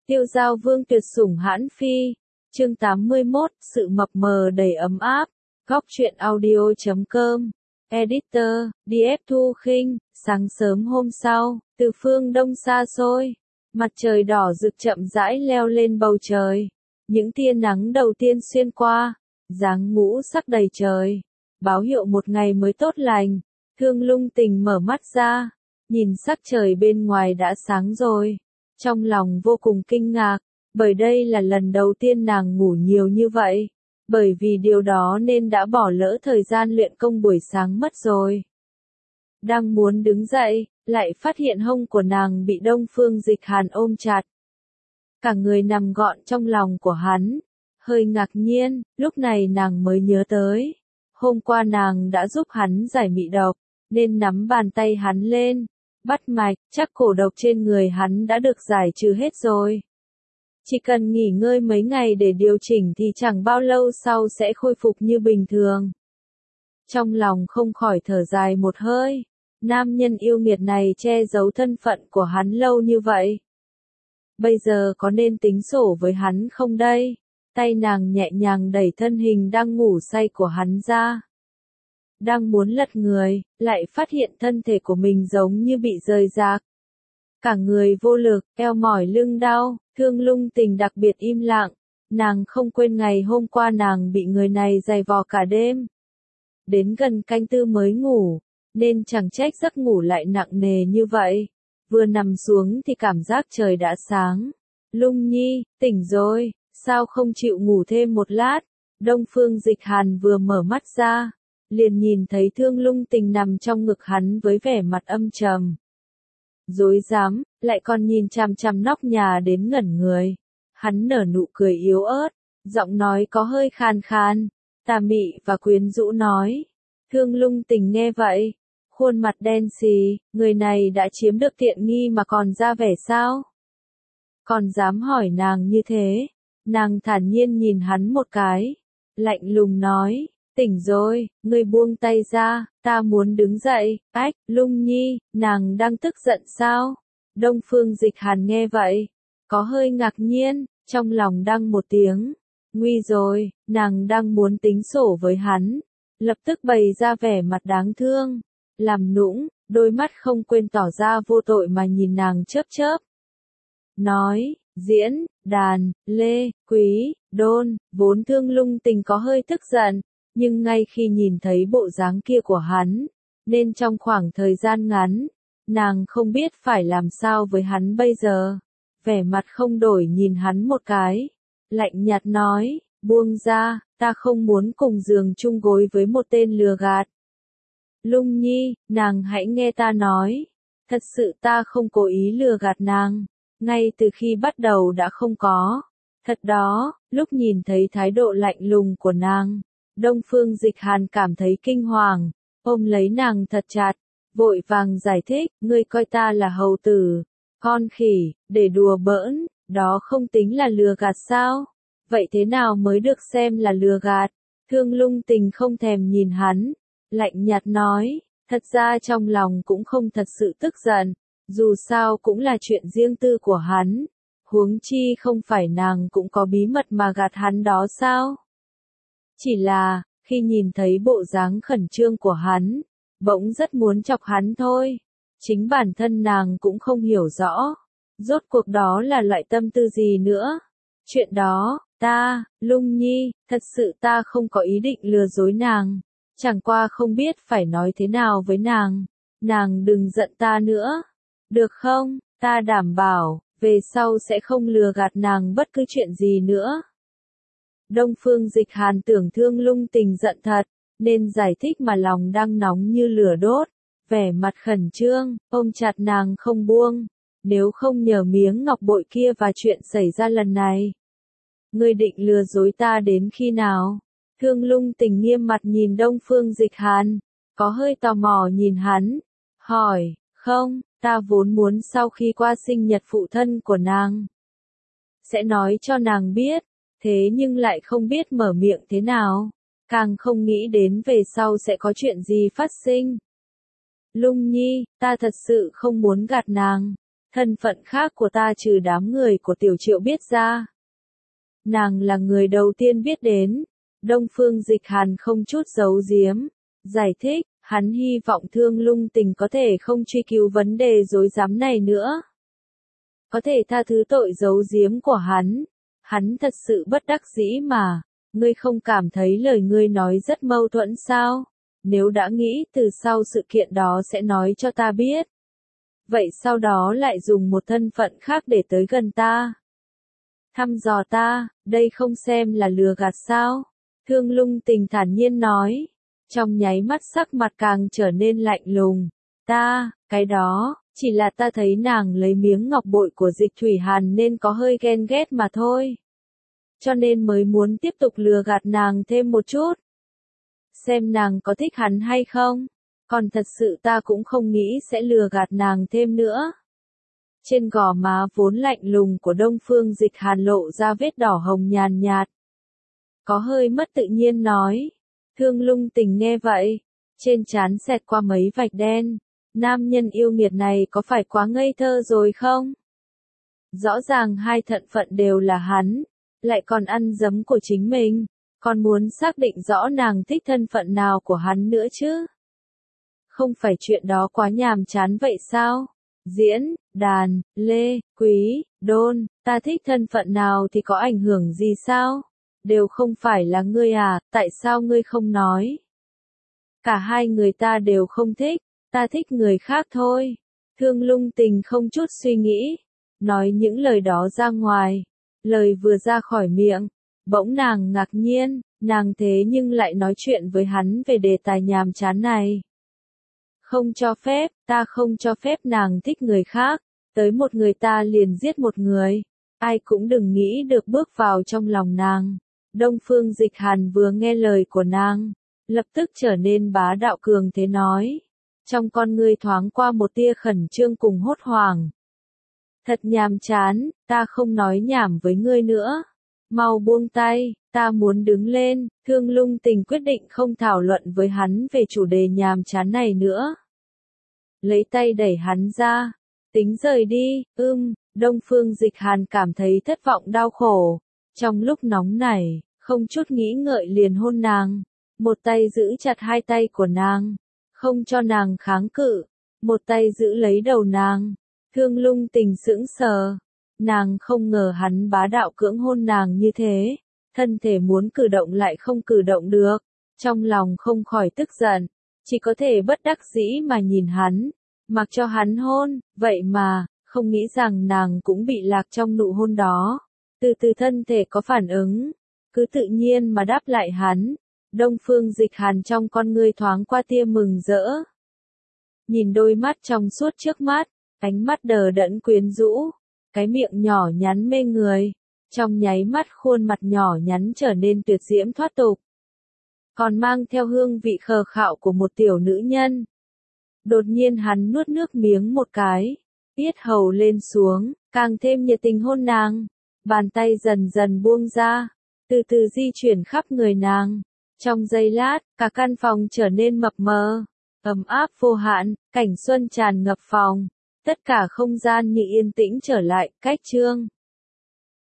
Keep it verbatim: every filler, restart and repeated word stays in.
Tiêu Giao Vương tuyệt sủng hãn phi. Chương tám mươi mốt, sự mập mờ đầy ấm áp. Góc truyện audio chấm com. Editor, đê ép Thu Khinh. Sáng sớm hôm sau, từ phương đông xa xôi, mặt trời đỏ rực chậm rãi leo lên bầu trời. Những tia nắng đầu tiên xuyên qua, dáng ngũ sắc đầy trời, báo hiệu một ngày mới tốt lành. Thương Lung Tình mở mắt ra, nhìn sắc trời bên ngoài đã sáng rồi. Trong lòng vô cùng kinh ngạc, bởi đây là lần đầu tiên nàng ngủ nhiều như vậy. Bởi vì điều đó nên đã bỏ lỡ thời gian luyện công buổi sáng mất rồi. Đang muốn đứng dậy, lại phát hiện hông của nàng bị Đông Phương Dịch Hàn ôm chặt. Cả người nằm gọn trong lòng của hắn. Hơi ngạc nhiên, lúc này nàng mới nhớ tới. Hôm qua nàng đã giúp hắn giải mị độc, nên nắm bàn tay hắn lên, bắt mạch, chắc cổ độc trên người hắn đã được giải trừ hết rồi. Chỉ cần nghỉ ngơi mấy ngày để điều chỉnh thì chẳng bao lâu sau sẽ khôi phục như bình thường. Trong lòng không khỏi thở dài một hơi, nam nhân yêu nghiệt này che giấu thân phận của hắn lâu như vậy. Bây giờ có nên tính sổ với hắn không đây? Tay nàng nhẹ nhàng đẩy thân hình đang ngủ say của hắn ra. Đang muốn lật người, lại phát hiện thân thể của mình giống như bị rời rạc. Cả người vô lực, eo mỏi lưng đau, Thương Lung Tình đặc biệt im lặng. Nàng không quên ngày hôm qua nàng bị người này giày vò cả đêm. Đến gần canh tư mới ngủ, nên chẳng trách giấc ngủ lại nặng nề như vậy. Vừa nằm xuống thì cảm giác trời đã sáng. Lung Nhi, tỉnh rồi, sao không chịu ngủ thêm một lát? Đông Phương Dịch Hàn vừa mở mắt ra, liền nhìn thấy Thương Lung Tình nằm trong ngực hắn với vẻ mặt âm trầm. Dối dám, lại còn nhìn chằm chằm nóc nhà đến ngẩn người. Hắn nở nụ cười yếu ớt, giọng nói có hơi khan khan, tà mị và quyến rũ nói. Thương Lung Tình nghe vậy, khuôn mặt đen xì, người này đã chiếm được tiện nghi mà còn ra vẻ sao? Còn dám hỏi nàng như thế? Nàng thản nhiên nhìn hắn một cái, lạnh lùng nói, tỉnh rồi, ngươi buông tay ra, ta muốn đứng dậy. Ách, Lung Nhi, nàng đang tức giận sao? Đông Phương Dịch Hàn nghe vậy, có hơi ngạc nhiên, trong lòng đăng một tiếng, nguy rồi, nàng đang muốn tính sổ với hắn, lập tức bày ra vẻ mặt đáng thương, làm nũng, đôi mắt không quên tỏ ra vô tội mà nhìn nàng chớp chớp. Nói, diễn, đàn, lê, quý, đôn, vốn Thương Lung Tình có hơi tức giận, nhưng ngay khi nhìn thấy bộ dáng kia của hắn, nên trong khoảng thời gian ngắn, nàng không biết phải làm sao với hắn bây giờ. Vẻ mặt không đổi nhìn hắn một cái, lạnh nhạt nói, buông ra, ta không muốn cùng giường chung gối với một tên lừa gạt. Lung Nhi, nàng hãy nghe ta nói, thật sự ta không cố ý lừa gạt nàng, ngay từ khi bắt đầu đã không có. Thật đó, lúc nhìn thấy thái độ lạnh lùng của nàng, Đông Phương Dịch Hàn cảm thấy kinh hoàng, ôm lấy nàng thật chặt, vội vàng giải thích, ngươi coi ta là hầu tử, con khỉ, để đùa bỡn, đó không tính là lừa gạt sao? Vậy thế nào mới được xem là lừa gạt? Thương Lung Tình không thèm nhìn hắn, lạnh nhạt nói, thật ra trong lòng cũng không thật sự tức giận, dù sao cũng là chuyện riêng tư của hắn, huống chi không phải nàng cũng có bí mật mà gạt hắn đó sao? Chỉ là, khi nhìn thấy bộ dáng khẩn trương của hắn, bỗng rất muốn chọc hắn thôi. Chính bản thân nàng cũng không hiểu rõ, rốt cuộc đó là loại tâm tư gì nữa. Chuyện đó, ta, Lung Nhi, thật sự ta không có ý định lừa dối nàng, chẳng qua không biết phải nói thế nào với nàng. Nàng đừng giận ta nữa, được không? Ta đảm bảo, về sau sẽ không lừa gạt nàng bất cứ chuyện gì nữa. Đông Phương Dịch Hàn tưởng Thương Lung Tình giận thật, nên giải thích mà lòng đang nóng như lửa đốt, vẻ mặt khẩn trương, ôm chặt nàng không buông, nếu không nhờ miếng ngọc bội kia và chuyện xảy ra lần này. Ngươi định lừa dối ta đến khi nào? Thương Lung Tình nghiêm mặt nhìn Đông Phương Dịch Hàn, có hơi tò mò nhìn hắn, hỏi, không, ta vốn muốn sau khi qua sinh nhật phụ thân của nàng, sẽ nói cho nàng biết, thế nhưng lại không biết mở miệng thế nào, càng không nghĩ đến về sau sẽ có chuyện gì phát sinh. Lung Nhi, ta thật sự không muốn gạt nàng, thân phận khác của ta trừ đám người của Tiểu Triệu biết ra. Nàng là người đầu tiên biết đến. Đông Phương Dịch Hàn không chút giấu giếm, giải thích, hắn hy vọng Thương Lung Tình có thể không truy cứu vấn đề rối rắm này nữa. Có thể tha thứ tội giấu giếm của hắn. Hắn thật sự bất đắc dĩ mà, ngươi không cảm thấy lời ngươi nói rất mâu thuẫn sao? Nếu đã nghĩ từ sau sự kiện đó sẽ nói cho ta biết. Vậy sau đó lại dùng một thân phận khác để tới gần ta. Thăm dò ta, đây không xem là lừa gạt sao? Thương Lung Tình thản nhiên nói. Trong nháy mắt sắc mặt càng trở nên lạnh lùng. Ta, cái đó, chỉ là ta thấy nàng lấy miếng ngọc bội của Dịch Thủy Hàn nên có hơi ghen ghét mà thôi. Cho nên mới muốn tiếp tục lừa gạt nàng thêm một chút. Xem nàng có thích hắn hay không. Còn thật sự ta cũng không nghĩ sẽ lừa gạt nàng thêm nữa. Trên gò má vốn lạnh lùng của Đông Phương Dịch Hàn lộ ra vết đỏ hồng nhàn nhạt. Có hơi mất tự nhiên nói. Thương Lung Tình nghe vậy. Trên trán xẹt qua mấy vạch đen. Nam nhân yêu nghiệt này có phải quá ngây thơ rồi không? Rõ ràng hai thân phận đều là hắn. Lại còn ăn dấm của chính mình. Còn muốn xác định rõ nàng thích thân phận nào của hắn nữa chứ? Không phải chuyện đó quá nhàm chán vậy sao? Diễn, đàn, lê, quý, đôn, ta thích thân phận nào thì có ảnh hưởng gì sao? Đều không phải là ngươi à, tại sao ngươi không nói? Cả hai người ta đều không thích, ta thích người khác thôi. Thương Lung Tình không chút suy nghĩ, nói những lời đó ra ngoài. Lời vừa ra khỏi miệng, bỗng nàng ngạc nhiên, nàng thế nhưng lại nói chuyện với hắn về đề tài nhàm chán này. Không cho phép, ta không cho phép nàng thích người khác, tới một người ta liền giết một người. Ai cũng đừng nghĩ được bước vào trong lòng nàng. Đông Phương Dịch Hàn vừa nghe lời của nàng, lập tức trở nên bá đạo cường thế nói. Trong con ngươi thoáng qua một tia khẩn trương cùng hốt hoảng. Thật nhàm chán, ta không nói nhảm với ngươi nữa. Mau buông tay, ta muốn đứng lên. Thương Lung Tình quyết định không thảo luận với hắn về chủ đề nhàm chán này nữa. Lấy tay đẩy hắn ra. Tính rời đi, ưm, Đông Phương Dịch Hàn cảm thấy thất vọng đau khổ. Trong lúc nóng nảy, không chút nghĩ ngợi liền hôn nàng. Một tay giữ chặt hai tay của nàng, không cho nàng kháng cự. Một tay giữ lấy đầu nàng. Thương Lung Tình sững sờ. Nàng không ngờ hắn bá đạo cưỡng hôn nàng như thế. Thân thể muốn cử động lại không cử động được. Trong lòng không khỏi tức giận. Chỉ có thể bất đắc dĩ mà nhìn hắn. Mặc cho hắn hôn. Vậy mà, không nghĩ rằng nàng cũng bị lạc trong nụ hôn đó. Từ từ thân thể có phản ứng. Cứ tự nhiên mà đáp lại hắn. Đông Phương Dịch Hàn trong con ngươi thoáng qua tia mừng rỡ. Nhìn đôi mắt trong suốt trước mắt. Ánh mắt đờ đẫn quyến rũ. Cái miệng nhỏ nhắn mê người. Trong nháy mắt khuôn mặt nhỏ nhắn trở nên tuyệt diễm thoát tục. Còn mang theo hương vị khờ khạo của một tiểu nữ nhân. Đột nhiên hắn nuốt nước miếng một cái. Yết hầu lên xuống, càng thêm nhiệt tình hôn nàng. Bàn tay dần dần buông ra. Từ từ di chuyển khắp người nàng. Trong giây lát, cả căn phòng trở nên mập mờ. Ấm áp vô hạn, cảnh xuân tràn ngập phòng. Tất cả không gian như yên tĩnh trở lại, cách chương.